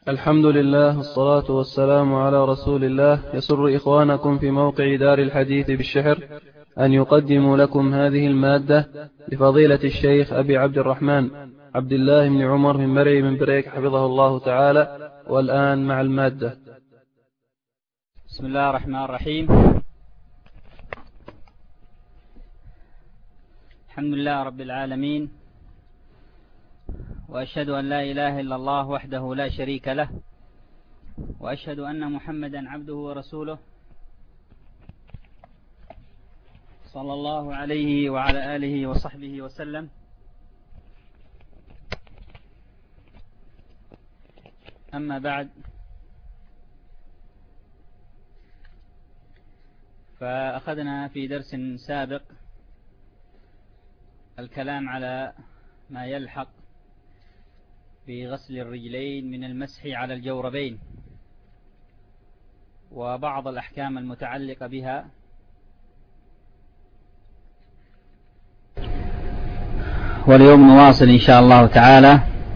الحمد لله والصلاة والسلام على رسول الله. يسر إخوانكم في موقع دار الحديث بالشحر أن يقدموا لكم هذه المادة لفضيلة الشيخ أبي عبد الرحمن عبد الله بن عمر من مرعي من بريك حفظه الله تعالى. والآن مع المادة. بسم الله الرحمن الرحيم. الحمد لله رب العالمين، وأشهد أن لا إله إلا الله وحده لا شريك له، وأشهد أن محمدا عبده ورسوله صلى الله عليه وعلى آله وصحبه وسلم. أما بعد، فأخذنا في درس سابق الكلام على ما يلحق بغسل الرجلين من المسح على الجوربين وبعض الأحكام المتعلقة بها. واليوم نواصل إن شاء الله تعالى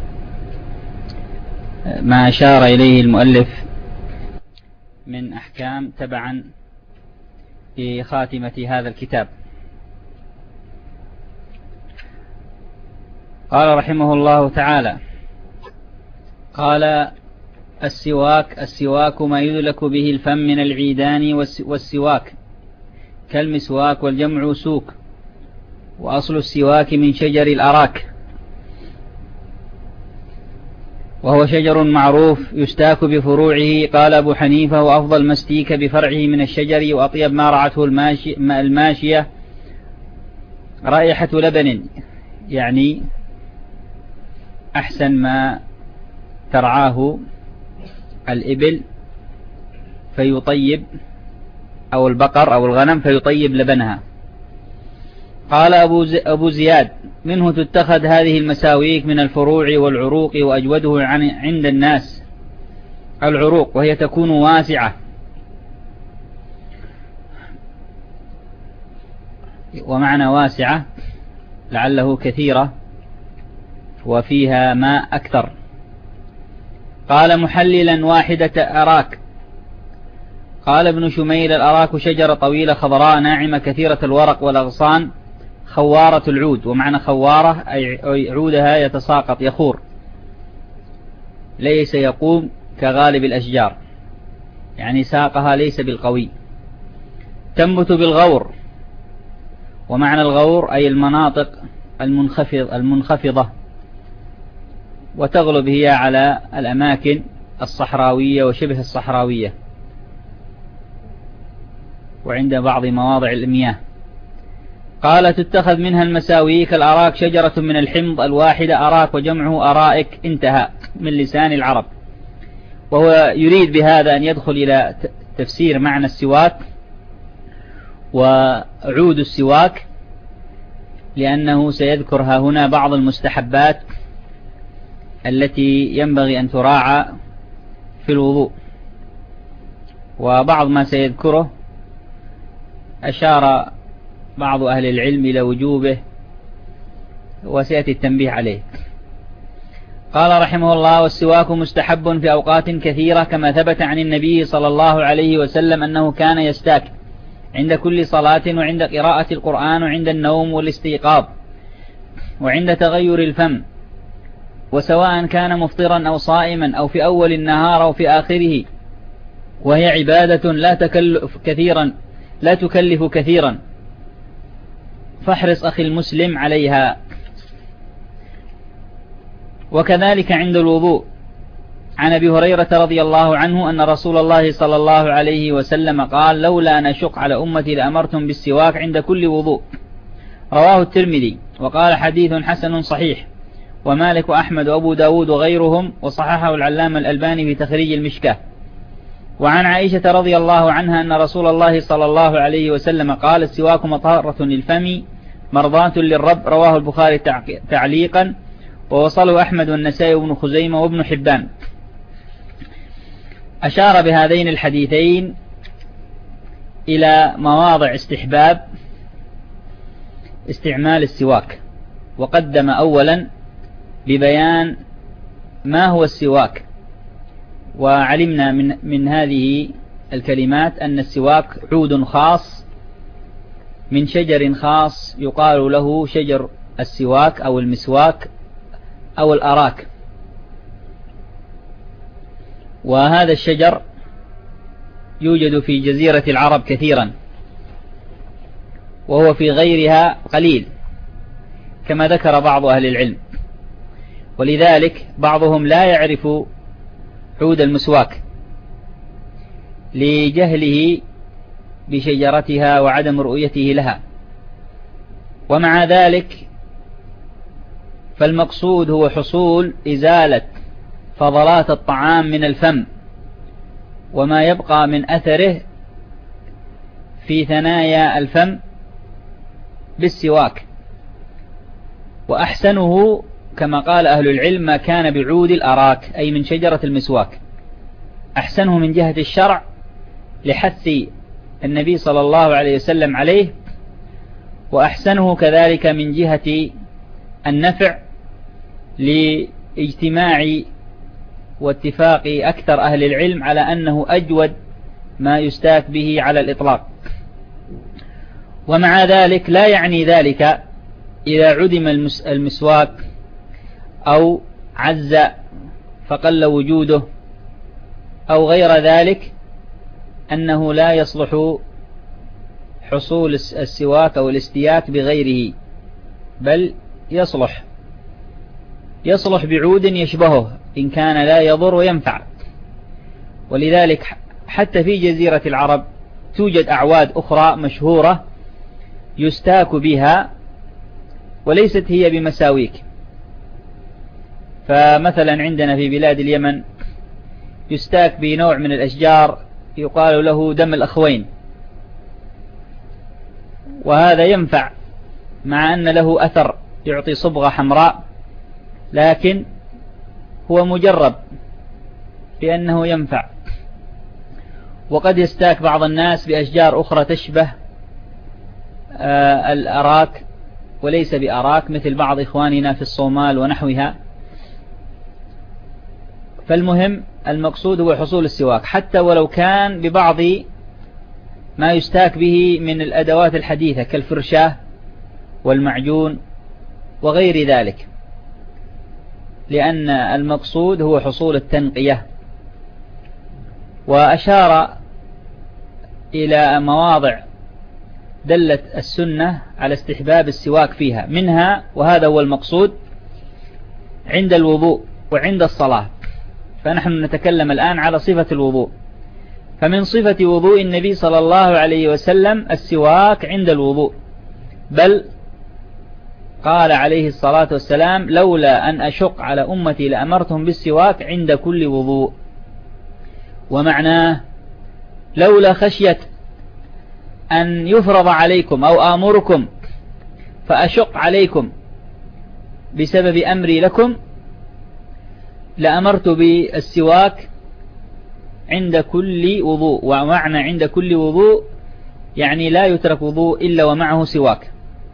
ما أشار إليه المؤلف من أحكام تبعا في خاتمة هذا الكتاب. قال رحمه الله تعالى: قال: السواك ما يدلك به الفم من العيدان والسواك كالمسواك، والجمع سوك، وأصل السواك من شجر الأراك، وهو شجر معروف يستاك بفروعه. قال أبو حنيفة: وأفضل ما استيك بفرعه من الشجر، وأطيب ما رعته الماشية رائحة لبن، يعني أحسن ما ترعاه الإبل فيطيب، أو البقر أو الغنم فيطيب لبنها. قال أبو زياد: منه تتخذ هذه المساويك من الفروع والعروق، وأجوده عند الناس العروق، وهي تكون واسعة، ومعنى واسعة لعله كثيرة وفيها ماء أكثر. قال: محللا واحدة أراك. قال ابن شميل: الأراك شجرة طويلة خضراء ناعمة كثيرة الورق والأغصان، خوارة العود. ومعنى خوارة أي عودها يتساقط يخور، ليس يقوم كغالب الأشجار، يعني ساقها ليس بالقوي. تنبت بالغور، ومعنى الغور أي المناطق المنخفضة، وتغلب هي على الأماكن الصحراوية وشبه الصحراوية، وعند بعض مواضع المياه. قال: تتخذ منها المساويك. الأراك شجرة من الحمض الواحدة، أراك وجمعه أرائك، انتهى من لسان العرب. وهو يريد بهذا أن يدخل إلى تفسير معنى السواك وعود السواك، لأنه سيذكرها هنا بعض المستحبات التي ينبغي أن تراعى في الوضوء. وبعض ما سيذكره أشار بعض أهل العلم إلى وجوبه، وسيأتي التنبيه عليه. قال رحمه الله: والسواك مستحب في أوقات كثيرة، كما ثبت عن النبي صلى الله عليه وسلم أنه كان يستاك عند كل صلاة، وعند قراءة القرآن، وعند النوم والاستيقاظ، وعند تغير الفم، وسواء كان مفطرا أو صائما، أو في أول النهار أو في آخره. وهي عبادة لا تكلف كثيرا، فاحرص أخي المسلم عليها. وكذلك عند الوضوء، عن أبي هريرة رضي الله عنه أن رسول الله صلى الله عليه وسلم قال: لولا أن أشق على أمتي لأمرتم بالسواك عند كل وضوء. رواه الترمذي، وقال: حديث حسن صحيح. ومالك وأحمد وأبو داود وغيرهم، وصححه العلامة الألباني في تخريج المشكاة. وعن عائشة رضي الله عنها أن رسول الله صلى الله عليه وسلم قال: السواك مطهرة للفم مرضاة للرب. رواه البخاري تعليقا، ووصله أحمد والنسائي وابن خزيمة وابن حبان. أشار بهذين الحديثين إلى مواضع استحباب استعمال السواك، وقدم أولا ببيان ما هو السواك، وعلمنا من هذه الكلمات أن السواك عود خاص من شجر خاص يقال له شجر السواك أو المسواك أو الأراك. وهذا الشجر يوجد في جزيرة العرب كثيرا، وهو في غيرها قليل كما ذكر بعض أهل العلم، ولذلك بعضهم لا يعرف عود المسواك لجهله بشجرتها وعدم رؤيته لها. ومع ذلك فالمقصود هو حصول إزالة فضلات الطعام من الفم وما يبقى من أثره في ثنايا الفم بالسواك. وأحسنه كما قال أهل العلم ما كان بعود الأراك أي من شجرة المسواك، أحسنه من جهة الشرع لحث النبي صلى الله عليه وسلم عليه، وأحسنه كذلك من جهة النفع لاجتماع واتفاق أكثر أهل العلم على أنه أجود ما يستاك به على الإطلاق. ومع ذلك لا يعني ذلك إذا عدم المسواك أو عز فقل وجوده أو غير ذلك أنه لا يصلح حصول السواك أو الاستياك بغيره، بل يصلح بعود يشبهه إن كان لا يضر وينفع. ولذلك حتى في جزيرة العرب توجد أعواد أخرى مشهورة يستاك بها وليست هي بمساويك. فمثلا عندنا في بلاد اليمن يستاك بنوع من الأشجار يقال له دم الأخوين، وهذا ينفع مع أن له أثر يعطي صبغة حمراء، لكن هو مجرب بأنه ينفع. وقد يستاك بعض الناس بأشجار أخرى تشبه الأراك وليس بأراك، مثل بعض إخواننا في الصومال ونحوها. فالمهم المقصود هو حصول السواك، حتى ولو كان ببعض ما يستاك به من الأدوات الحديثة كالفرشاة والمعجون وغير ذلك، لأن المقصود هو حصول التنقية. وأشار إلى مواضع دلت السنة على استحباب السواك فيها، منها وهذا هو المقصود عند الوضوء وعند الصلاة. فنحن نتكلم الآن على صفة الوضوء. فمن صفة وضوء النبي صلى الله عليه وسلم السواك عند الوضوء، بل قال عليه الصلاة والسلام لولا أن أشق على أمتي لأمرتهم بالسواك عند كل وضوء. ومعناه لولا خشية أن يفرض عليكم أو آمركم فأشق عليكم بسبب أمري لكم لأمرت بالسواك عند كل وضوء. ومعنى عند كل وضوء يعني لا يترك وضوء إلا ومعه سواك.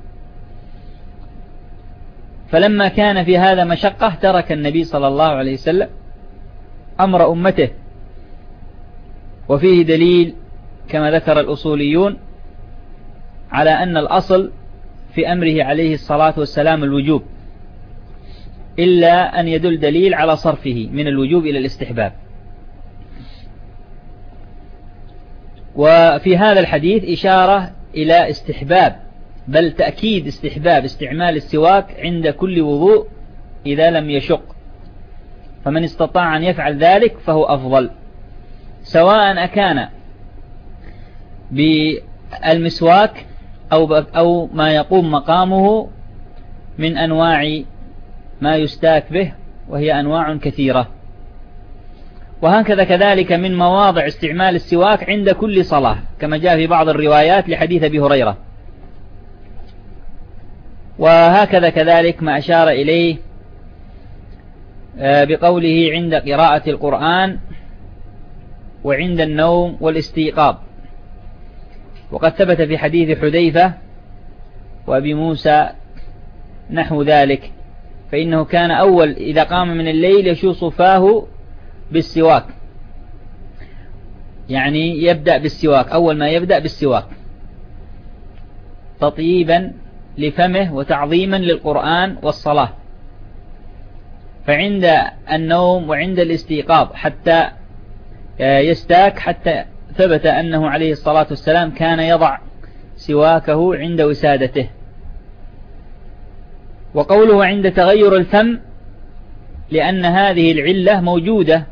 فلما كان في هذا مشقة ترك النبي صلى الله عليه وسلم أمر أمته. وفيه دليل كما ذكر الأصوليون على أن الأصل في أمره عليه الصلاة والسلام الوجوب، إلا أن يدل دليل على صرفه من الوجوب إلى الاستحباب. وفي هذا الحديث إشارة إلى استحباب، بل تأكيد استحباب استعمال السواك عند كل وضوء إذا لم يشق، فمن استطاع أن يفعل ذلك فهو أفضل، سواء أكان بالمسواك أو ما يقوم مقامه من أنواع ما يستاك به، وهي أنواع كثيرة. وهكذا كذلك من مواضع استعمال السواك عند كل صلاة، كما جاء في بعض الروايات لحديث أبي هريرة. وهكذا كذلك ما أشار إليه بقوله عند قراءة القرآن وعند النوم والاستيقاظ. وقد ثبت في حديث حذيفة وأبي موسى نحو ذلك، فإنه كان أول إذا قام من الليل يشوص فاه بالسواك يعني يبدأ بالسواك، أول ما يبدأ بالسواك تطييبا لفمه وتعظيما للقرآن والصلاة. فعند النوم وعند الاستيقاظ حتى يستاك، حتى ثبت أنه عليه الصلاة والسلام كان يضع سواكه عند وسادته. وقوله عند تغير الفم لأن هذه العلة موجودة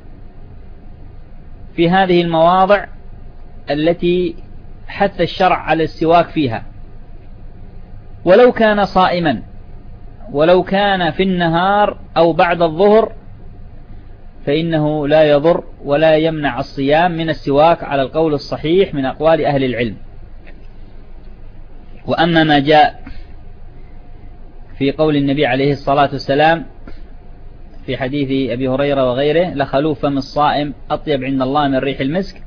في هذه المواضع التي حث الشرع على السواك فيها، ولو كان صائما، ولو كان في النهار أو بعد الظهر فإنه لا يضر ولا يمنع الصيام من السواك على القول الصحيح من أقوال أهل العلم. وأما ما جاء في قول النبي عليه الصلاة والسلام في حديث أبي هريرة وغيره: لخلوف فم الصائم أطيب عند الله من ريح المسك،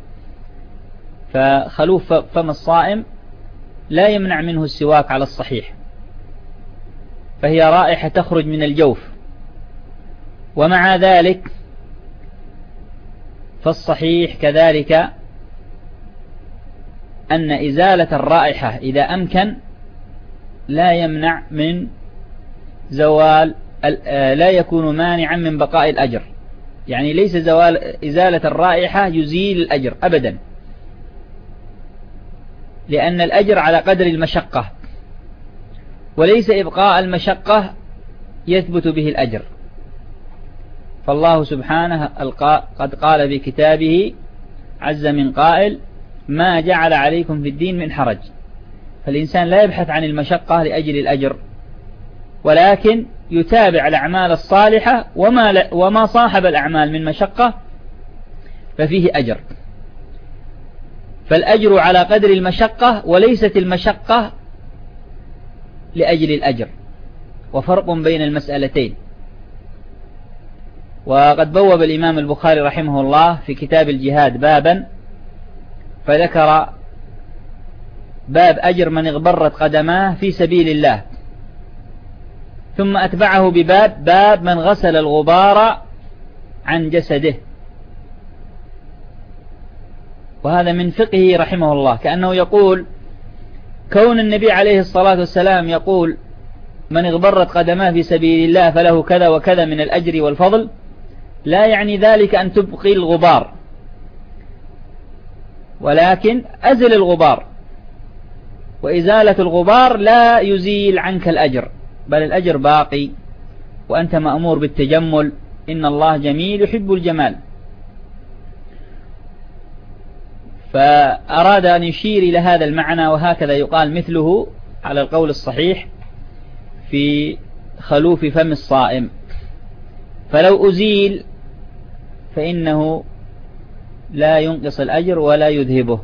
فخلوف فم الصائم لا يمنع منه السواك على الصحيح، فهي رائحة تخرج من الجوف. ومع ذلك فالصحيح كذلك أن إزالة الرائحة إذا أمكن لا يمنع من زوال، لا يكون مانعا من بقاء الأجر. يعني ليس إزالة الرائحة يزيل الأجر أبدا، لأن الأجر على قدر المشقة، وليس إبقاء المشقة يثبت به الأجر. فالله سبحانه قد قال في كتابه عز من قائل: ما جعل عليكم في الدين من حرج. فالإنسان لا يبحث عن المشقة لأجل الأجر، ولكن يتابع الأعمال الصالحة، وما صاحب الأعمال من مشقة ففيه أجر. فالأجر على قدر المشقة، وليست المشقة لأجل الأجر، وفرق بين المسألتين. وقد بوب الإمام البخاري رحمه الله في كتاب الجهاد بابا، فذكر باب أجر من اغبرت قدماه في سبيل الله، ثم أتبعه باب من غسل الغبار عن جسده. وهذا من فقهه رحمه الله، كأنه يقول كون النبي عليه الصلاة والسلام يقول من اغبرت قدماه في سبيل الله فله كذا وكذا من الأجر والفضل، لا يعني ذلك أن تبقي الغبار، ولكن أزل الغبار، وإزالة الغبار لا يزيل عنك الأجر، بل الأجر باقي، وأنت مأمور بالتجمل، إن الله جميل يحب الجمال. فأراد أن يشير إلى هذا المعنى، وهكذا يقال مثله على القول الصحيح في خلوف فم الصائم. فلو أزيل فإنه لا ينقص الأجر ولا يذهبه.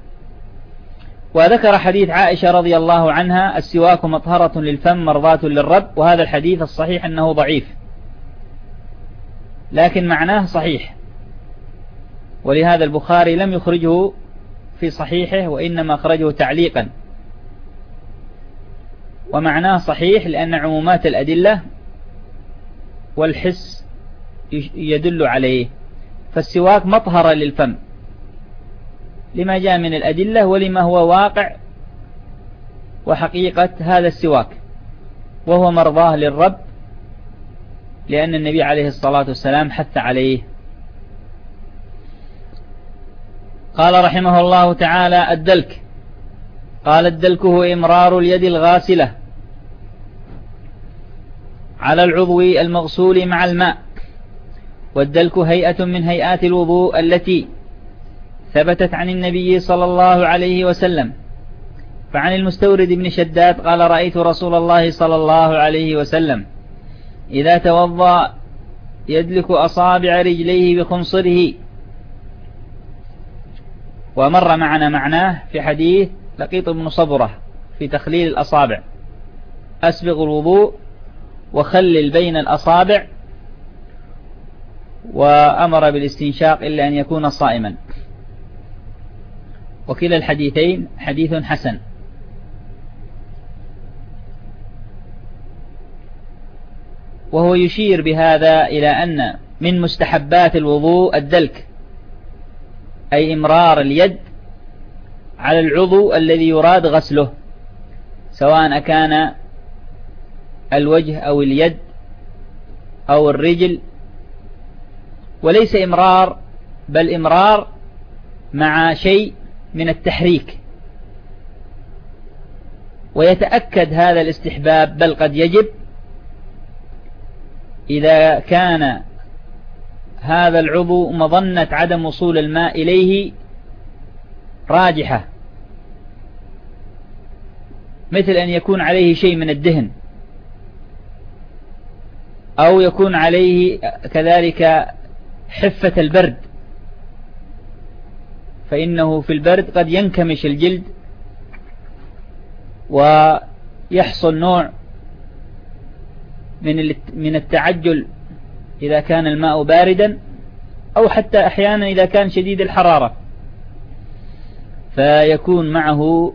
وذكر حديث عائشة رضي الله عنها: السواك مطهرة للفم مرضاة للرب. وهذا الحديث الصحيح أنه ضعيف، لكن معناه صحيح، ولهذا البخاري لم يخرجه في صحيحه، وإنما أخرجه تعليقا. ومعناه صحيح لأن عمومات الأدلة والحس يدل عليه. فالسواك مطهر للفم لما جاء من الأدلة ولما هو واقع وحقيقة هذا السواك، وهو مرضاه للرب، لأن النبي عليه الصلاة والسلام حث عليه. قال رحمه الله تعالى: الدلك. قال: الدلك هو إمرار اليد الغاسلة على العضو المغسول مع الماء. والدلك هيئة من هيئات الوضوء التي ثبتت عن النبي صلى الله عليه وسلم. فعن المستورد بن شداد قال: رأيت رسول الله صلى الله عليه وسلم إذا توضأ يدلك أصابع رجليه بخنصره. ومر معنا معناه في حديث لقيط بن صبرة في تخليل الأصابع: أسبغ الوضوء وخلل بين الأصابع، وأمر بالاستنشاق إلا أن يكون صائما. وكلا الحديثين حديث حسن. وهو يشير بهذا إلى أن من مستحبات الوضوء الدلك، أي إمرار اليد على العضو الذي يراد غسله، سواء كان الوجه أو اليد أو الرجل، وليس إمرار بل إمرار مع شيء من التحريك. ويتأكد هذا الاستحباب بل قد يجب إذا كان هذا العضو مظنة عدم وصول الماء إليه راجحة، مثل أن يكون عليه شيء من الدهن، أو يكون عليه كذلك حفة البرد، فإنه في البرد قد ينكمش الجلد ويحصل نوع من التعجل إذا كان الماء باردا، أو حتى أحيانا إذا كان شديد الحرارة، فيكون معه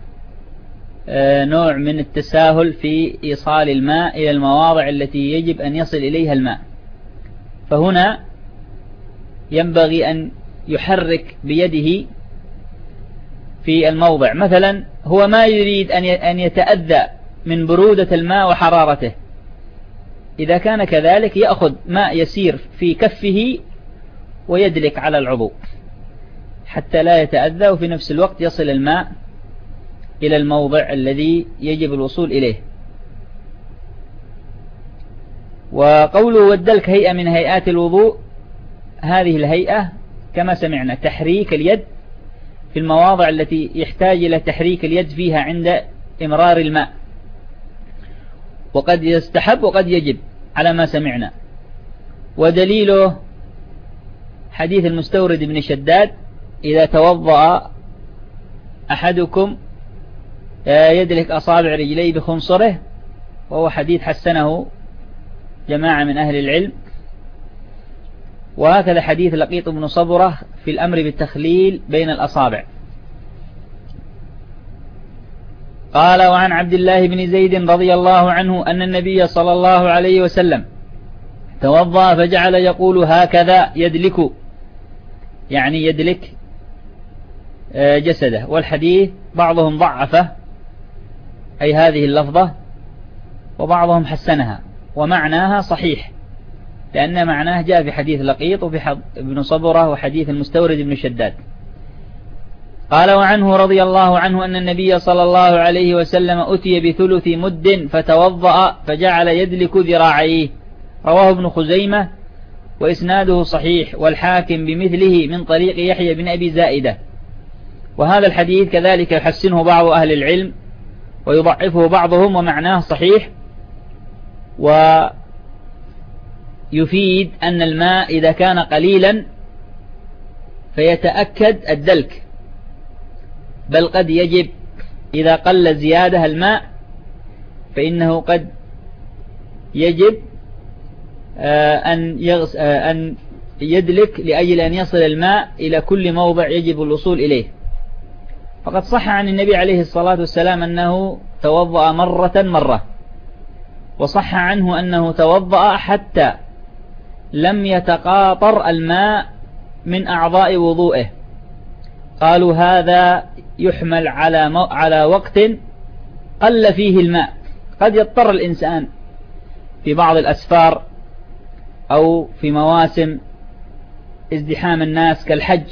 نوع من التساهل في إيصال الماء إلى المواضع التي يجب أن يصل إليها الماء. فهنا ينبغي أن يحرك بيده في الموضع، مثلا هو ما يريد أن يتأذى من برودة الماء وحرارته، إذا كان كذلك يأخذ ماء يسير في كفه ويدلك على العضو حتى لا يتأذى، وفي نفس الوقت يصل الماء إلى الموضع الذي يجب الوصول إليه. وقوله والدلك هيئة من هيئات الوضوء، هذه الهيئة كما سمعنا تحريك اليد في المواضع التي يحتاج إلى تحريك اليد فيها عند إمرار الماء، وقد يستحب وقد يجب على ما سمعنا. ودليله حديث المستورد بن شداد: إذا توضأ أحدكم يدلك أصابع رجليه بخنصره، وهو حديث حسنه جماعة من أهل العلم. وهكذا حديث لقيط بن صبرة في الأمر بالتخليل بين الأصابع. قال: وعن عبد الله بن زيد رضي الله عنه أن النبي صلى الله عليه وسلم توضأ فجعل يقول هكذا يدلك، يعني يدلك جسده. والحديث بعضهم ضعفه أي هذه اللفظة، وبعضهم حسنها، ومعناها صحيح، لأن معناه جاء في حديث لقيط وفي ابن صبرة وحديث المستورد بن شداد. قال: وعنه رضي الله عنه أن النبي صلى الله عليه وسلم أتي بثلث مد فتوضأ فجعل يدلك ذراعيه. رواه ابن خزيمة وإسناده صحيح، والحاكم بمثله من طريق يحيى بن أبي زائدة. وهذا الحديث كذلك يحسنه بعض أهل العلم ويضعفه بعضهم، ومعناه صحيح، ويفيد أن الماء إذا كان قليلا فيتأكد الدلك، بل قد يجب إذا قل زيادة الماء فإنه قد يجب أن يدلك لأجل أن يصل الماء إلى كل موضع يجب الوصول إليه. فقد صح عن النبي عليه الصلاة والسلام أنه توضأ مرة، وصح عنه أنه توضأ حتى لم يتقاطر الماء من أعضاء وضوئه. قالوا هذا يحمل على وقت قل فيه الماء، قد يضطر الإنسان في بعض الأسفار أو في مواسم ازدحام الناس كالحج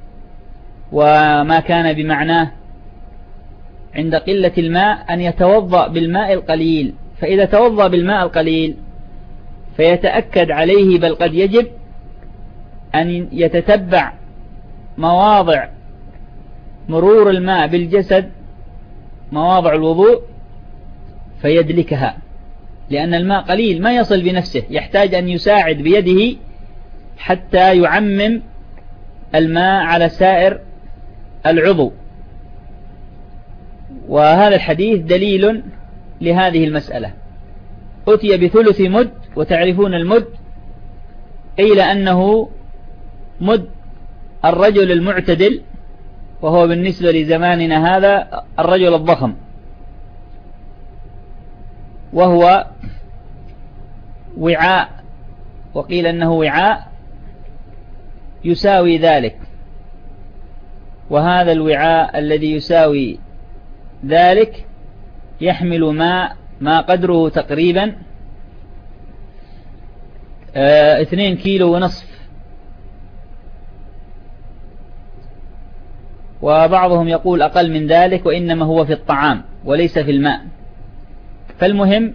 وما كان بمعناه عند قلة الماء أن يتوضأ بالماء القليل. فإذا توضأ بالماء القليل فيتأكد عليه، بل قد يجب أن يتتبع مواضع مرور الماء بالجسد، مواضع الوضوء، فيدلكها، لأن الماء قليل ما يصل بنفسه، يحتاج أن يساعد بيده حتى يعمم الماء على سائر العضو. وهذا الحديث دليل لهذه المسألة. أتي بثلث مد، وتعرفون المد قيل أنه مد الرجل المعتدل، وهو بالنسبة لزماننا هذا الرجل الضخم، وهو وعاء، وقيل أنه وعاء يساوي ذلك، وهذا الوعاء الذي يساوي ذلك يحمل ما قدره تقريبا 2 كيلو ونصف، وبعضهم يقول أقل من ذلك، وإنما هو في الطعام وليس في الماء. فالمهم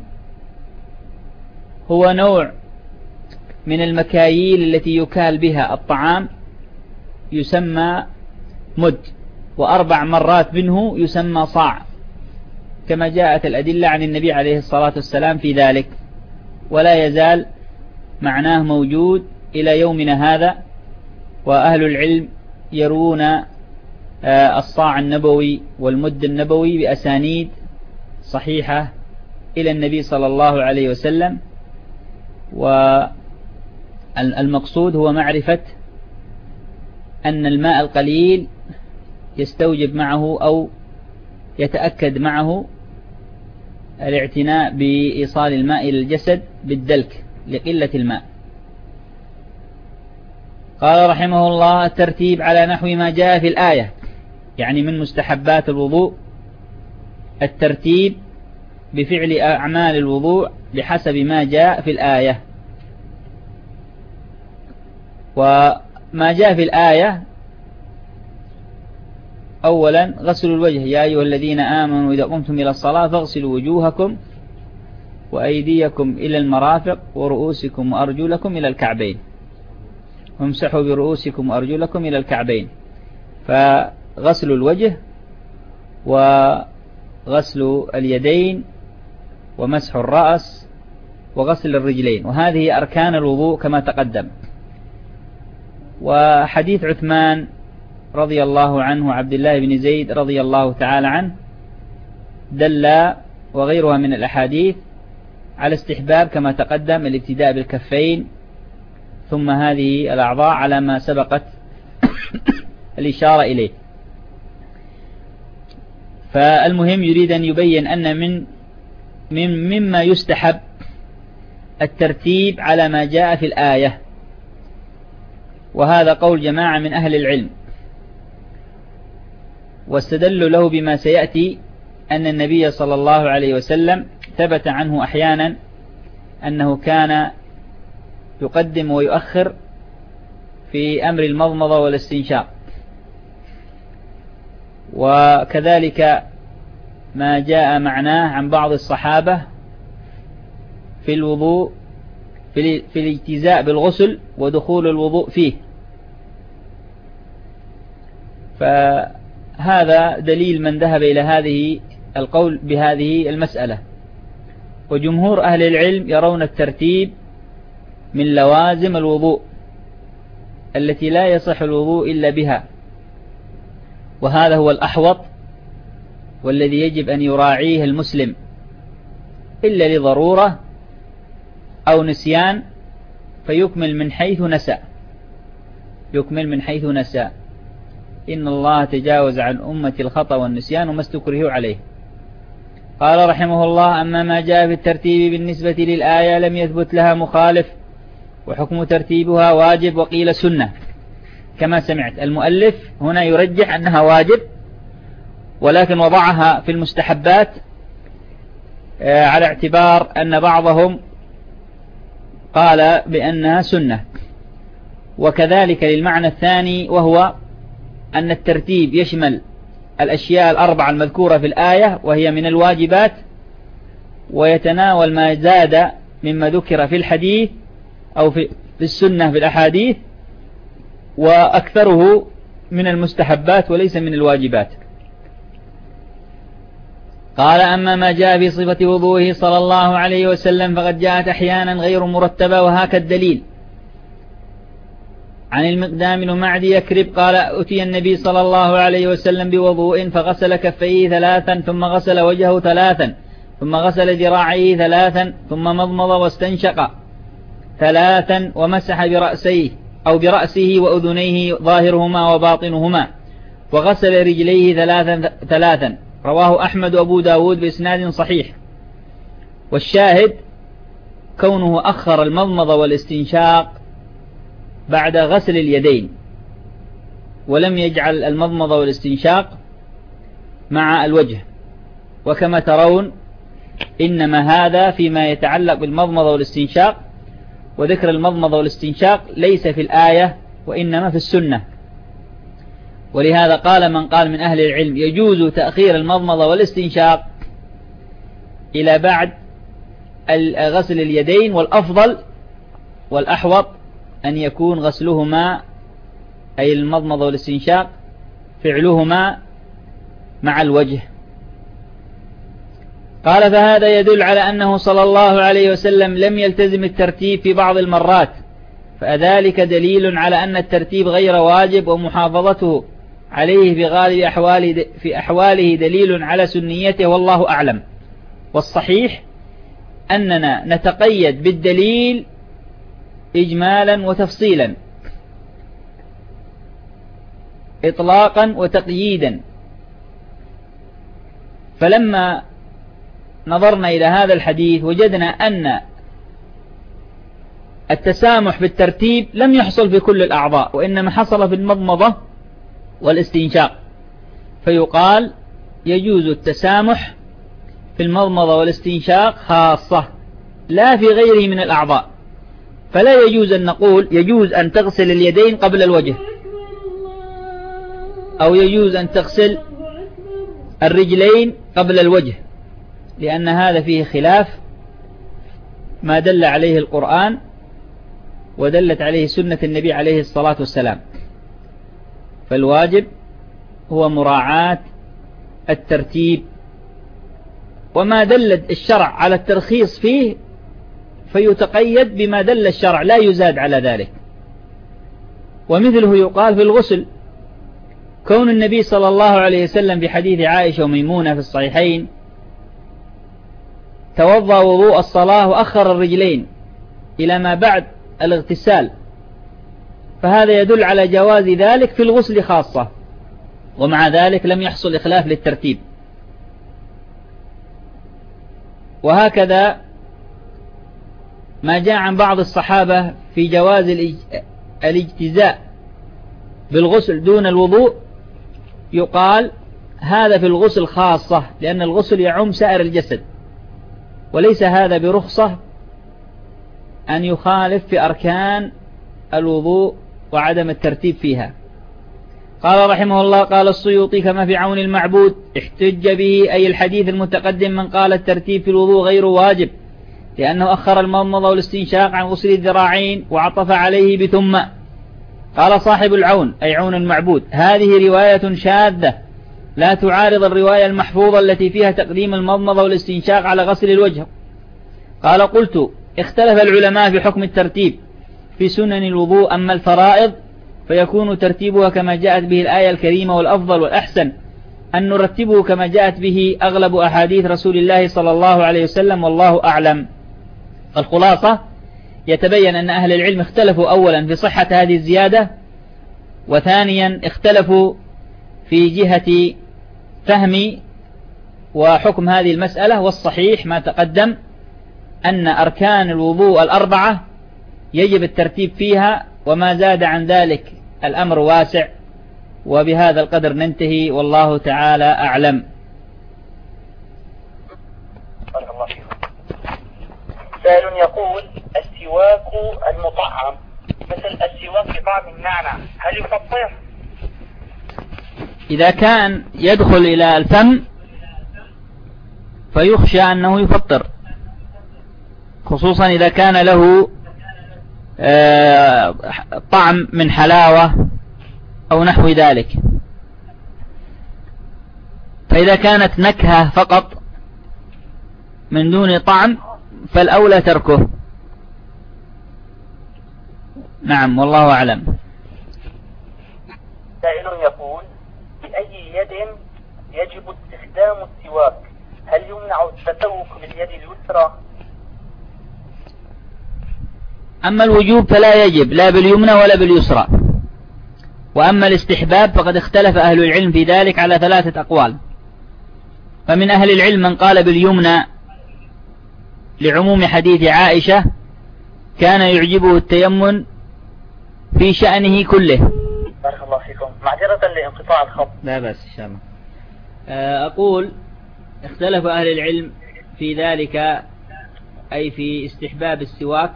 هو نوع من المكاييل التي يكال بها الطعام يسمى مد، و4 مرات منه يسمى صاع، كما جاءت الأدلة عن النبي عليه الصلاة والسلام في ذلك، ولا يزال معناه موجود إلى يومنا هذا. وأهل العلم يروون الصاع النبوي والمد النبوي بأسانيد صحيحة إلى النبي صلى الله عليه وسلم. والمقصود هو معرفة أن الماء القليل يستوجب معه أو يتأكد معه الاعتناء بإيصال الماء إلى الجسد بالدلك لقلة الماء. قال رحمه الله: الترتيب على نحو ما جاء في الآية، يعني من مستحبات الوضوء الترتيب بفعل أعمال الوضوء بحسب ما جاء في الآية. وما جاء في الآية: أولا غسل الوجه، يا أيها الذين آمنوا إذا قمتم إلى الصلاة فاغسلوا وجوهكم وأيديكم إلى المرافق ورؤوسكم وأرجلكم إلى الكعبين، وامسحوا برؤوسكم وأرجلكم إلى الكعبين. فغسل الوجه وغسل اليدين ومسح الرأس وغسل الرجلين، وهذه أركان الوضوء كما تقدم. وحديث عثمان رضي الله عنه وعبد الله بن زيد رضي الله تعالى عنه دل، وغيرها من الأحاديث، على استحباب كما تقدم الابتداء بالكفين ثم هذه الأعضاء على ما سبقت الإشارة إليه. فالمهم يريد أن يبين أن مما يستحب الترتيب على ما جاء في الآية، وهذا قول جماعة من أهل العلم، واستدلوا له بما سيأتي أن النبي صلى الله عليه وسلم ثبت عنه أحيانا أنه كان يقدم ويؤخر في أمر المضمضة والاستنشاق، وكذلك ما جاء معناه عن بعض الصحابة في الوضوء في الاجتزاء بالغسل ودخول الوضوء فيه. فهذا دليل من ذهب إلى هذه القول بهذه المسألة. وجمهور أهل العلم يرون الترتيب من لوازم الوضوء التي لا يصح الوضوء إلا بها، وهذا هو الأحوط والذي يجب أن يراعيه المسلم، إلا لضرورة أو نسيان فيكمل من حيث نسى، يكمل من حيث نسى. إن الله تجاوز عن أمة الخطأ والنسيان وما استكرهوا عليه. قال رحمه الله: أما ما جاء في الترتيب بالنسبة للآية لم يثبت لها مخالف، وحكم ترتيبها واجب وقيل سنة. كما سمعت المؤلف هنا يرجح أنها واجب، ولكن وضعها في المستحبات على اعتبار أن بعضهم قال بأنها سنة. وكذلك للمعنى الثاني، وهو أن الترتيب يشمل الأشياء ال4 المذكورة في الآية وهي من الواجبات، ويتناول ما زاد مما ذكر في الحديث أو في السنة في الأحاديث، وأكثره من المستحبات وليس من الواجبات. قال: أما ما جاء في صفة وضوءه صلى الله عليه وسلم فقد جاءت أحيانا غير مرتبة، وهاك الدليل عن المقدام بن معدي يكرب قال: أتي النبي صلى الله عليه وسلم بوضوء فغسل كفيه 3 ثم غسل وجهه 3 ثم غسل ذراعيه 3 ثم مضمض واستنشق 3 ومسح برأسيه أو برأسه وأذنيه ظاهرهما وباطنهما وغسل رجليه 3. رواه أحمد وأبو داود بإسناد صحيح. والشاهد كونه أخر المضمض والاستنشاق بعد غسل اليدين، ولم يجعل المضمضة والاستنشاق مع الوجه. وكما ترون إنما هذا فيما يتعلق بالمضمضة والاستنشاق، وذكر المضمضة والاستنشاق ليس في الآية وإنما في السنة. ولهذا قال من قال من أهل العلم يجوز تأخير المضمضة والاستنشاق إلى بعد غسل اليدين، والأفضل والأحوط أن يكون غسلهما أي المضمضة والاستنشاق فعلهما مع الوجه. قال فهذا يدل على أنه صلى الله عليه وسلم لم يلتزم الترتيب في بعض المرات، فذلك دليل على أن الترتيب غير واجب، ومحافظته عليه في أحواله دليل على سنيته، والله أعلم. والصحيح أننا نتقيد بالدليل إجمالا وتفصيلا، إطلاقا وتقييدا. فلما نظرنا إلى هذا الحديث وجدنا أن التسامح في الترتيب لم يحصل في كل الأعضاء، وإنما حصل في المضمضة والاستنشاق، فيقال يجوز التسامح في المضمضة والاستنشاق خاصة لا في غيره من الأعضاء. فلا يجوز أن نقول يجوز أن تغسل اليدين قبل الوجه، أو يجوز أن تغسل الرجلين قبل الوجه، لأن هذا فيه خلاف ما دل عليه القرآن ودلت عليه سنة النبي عليه الصلاة والسلام. فالواجب هو مراعاة الترتيب، وما دل الشرع على الترخيص فيه فيتقيد بما دل الشرع لا يزاد على ذلك. ومثله يقال في الغسل، كون النبي صلى الله عليه وسلم في حديث عائشة وميمونة في الصحيحين توضأ وضوء الصلاة وأخر الرجلين إلى ما بعد الاغتسال، فهذا يدل على جواز ذلك في الغسل خاصة، ومع ذلك لم يحصل إخلاف للترتيب. وهكذا ما جاء عن بعض الصحابة في جواز الاجتزاء بالغسل دون الوضوء، يقال هذا في الغسل خاصة، لأن الغسل يعم سائر الجسد، وليس هذا برخصة أن يخالف في أركان الوضوء وعدم الترتيب فيها. قال رحمه الله: قال السيوطي كما في عون المعبود: احتج به أي الحديث المتقدم من قال الترتيب في الوضوء غير واجب، لأنه أخر المضمضة والاستنشاق عن غسل الذراعين وعطف عليه بثم. قال صاحب العون أي عون المعبود: هذه رواية شاذة لا تعارض الرواية المحفوظة التي فيها تقديم المضمضة والاستنشاق على غسل الوجه. قال: قلت: اختلف العلماء في حكم الترتيب في سنن الوضوء، أما الفرائض فيكون ترتيبها كما جاءت به الآية الكريمة، والأفضل والأحسن أن نرتبه كما جاءت به أغلب أحاديث رسول الله صلى الله عليه وسلم، والله أعلم. الخلاصة: يتبين أن أهل العلم اختلفوا أولا في صحة هذه الزيادة، وثانيا اختلفوا في جهة فهم وحكم هذه المسألة. والصحيح ما تقدم أن أركان الوضوء الأربعة يجب الترتيب فيها، وما زاد عن ذلك الأمر واسع. وبهذا القدر ننتهي، والله تعالى أعلم. سائل يقول: السواك المطعم مثل السواك بطعم النعناع هل يفطر؟ إذا كان يدخل إلى الفم فيخشى أنه يفطر، خصوصا إذا كان له طعم من حلاوة أو نحو ذلك. فإذا كانت نكهة فقط من دون طعم فالأولى تركه. نعم، والله أعلم. سائل يقول: بأي يد يجب استخدام السواك؟ هل يمنع التسوق باليد اليسرى؟ أما الوجوب فلا يجب لا باليمنى ولا باليسرى. وأما الاستحباب فقد اختلف أهل العلم في ذلك على 3 أقوال. فمن أهل العلم من قال باليمنى لعموم حديث عائشة: كان يعجبه التيمم في شأنه كله، بارك الله فيكم. معذرة لانقطاع الخط. لا بأس إن شاء الله. أقول اختلف أهل العلم في ذلك، أي في استحباب السواك،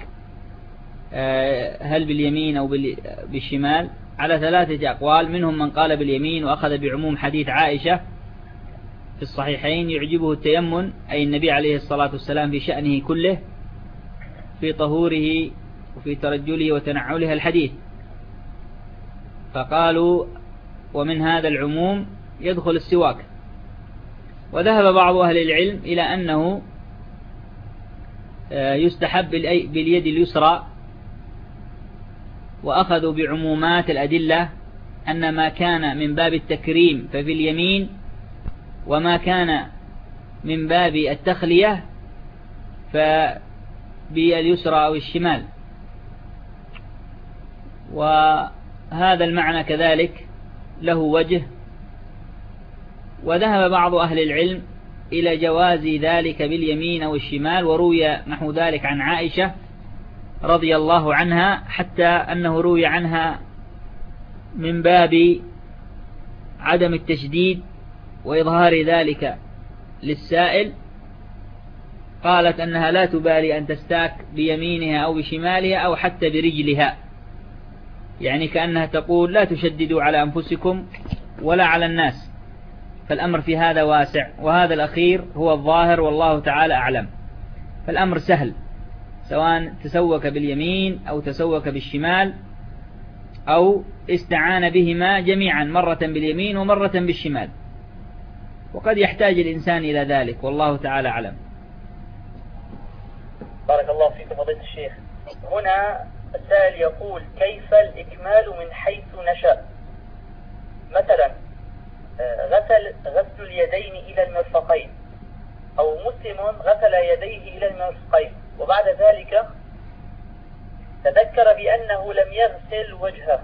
هل باليمين أو بالشمال، على 3 أقوال. منهم من قال باليمين وأخذ بعموم حديث عائشة في الصحيحين يعجبه التيمن، أي النبي عليه الصلاة والسلام في شأنه كله، في طهوره وفي ترجله وتنعله الحديث، فقالوا ومن هذا العموم يدخل السواك. وذهب بعض أهل العلم إلى أنه يستحب باليد اليسرى، وأخذوا بعمومات الأدلة أن ما كان من باب التكريم ففي اليمين، وما كان من باب التخلية فباليسرى أو الشمال. وهذا المعنى كذلك له وجه. وذهب بعض أهل العلم إلى جواز ذلك باليمين أو الشمال، وروي نحو ذلك عن عائشة رضي الله عنها، حتى أنه روي عنها من باب عدم التشديد وإظهار ذلك للسائل، قالت أنها لا تبالي أن تستاك بيمينها أو بشمالها أو حتى برجلها، يعني كأنها تقول لا تشددوا على أنفسكم ولا على الناس. فالأمر في هذا واسع، وهذا الأخير هو الظاهر والله تعالى أعلم. فالأمر سهل، سواء تسوك باليمين أو تسوك بالشمال أو استعان بهما جميعا، مرة باليمين ومرة بالشمال، وقد يحتاج الإنسان إلى ذلك، والله تعالى أعلم. بارك الله فيك فضيلة الشيخ. هنا السائل يقول كيف الإكمال من حيث نشأ؟ مثلا غسل اليدين إلى المرفقين، أو مسلم غسل يديه إلى المرفقين وبعد ذلك تذكر بأنه لم يغسل وجهه،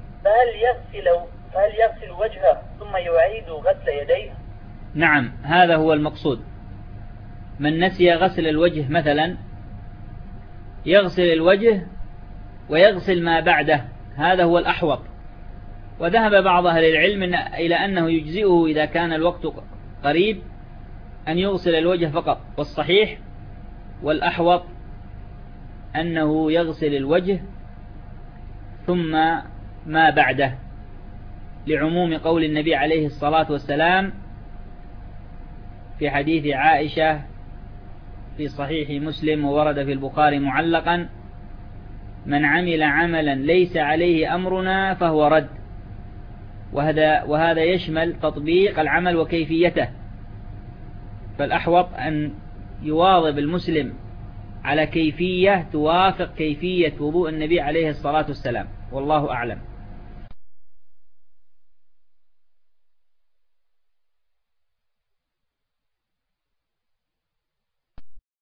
فهل يغسل وجهه ثم يعيد غسل يديه؟ نعم، هذا هو المقصود. من نسي غسل الوجه مثلا يغسل الوجه ويغسل ما بعده، هذا هو الأحوط. وذهب بعض أهل العلم إلى أنه يجزئه إذا كان الوقت قريب أن يغسل الوجه فقط، والصحيح والأحوط أنه يغسل الوجه ثم ما بعده، لعموم قول النبي عليه الصلاة والسلام في حديث عائشة في صحيح مسلم وورد في البخاري معلقا: من عمل عملا ليس عليه أمرنا فهو رد. وهذا يشمل تطبيق العمل وكيفيته. فالأحوط أن يواظب المسلم على كيفية توافق كيفية وضوء النبي عليه الصلاة والسلام، والله أعلم.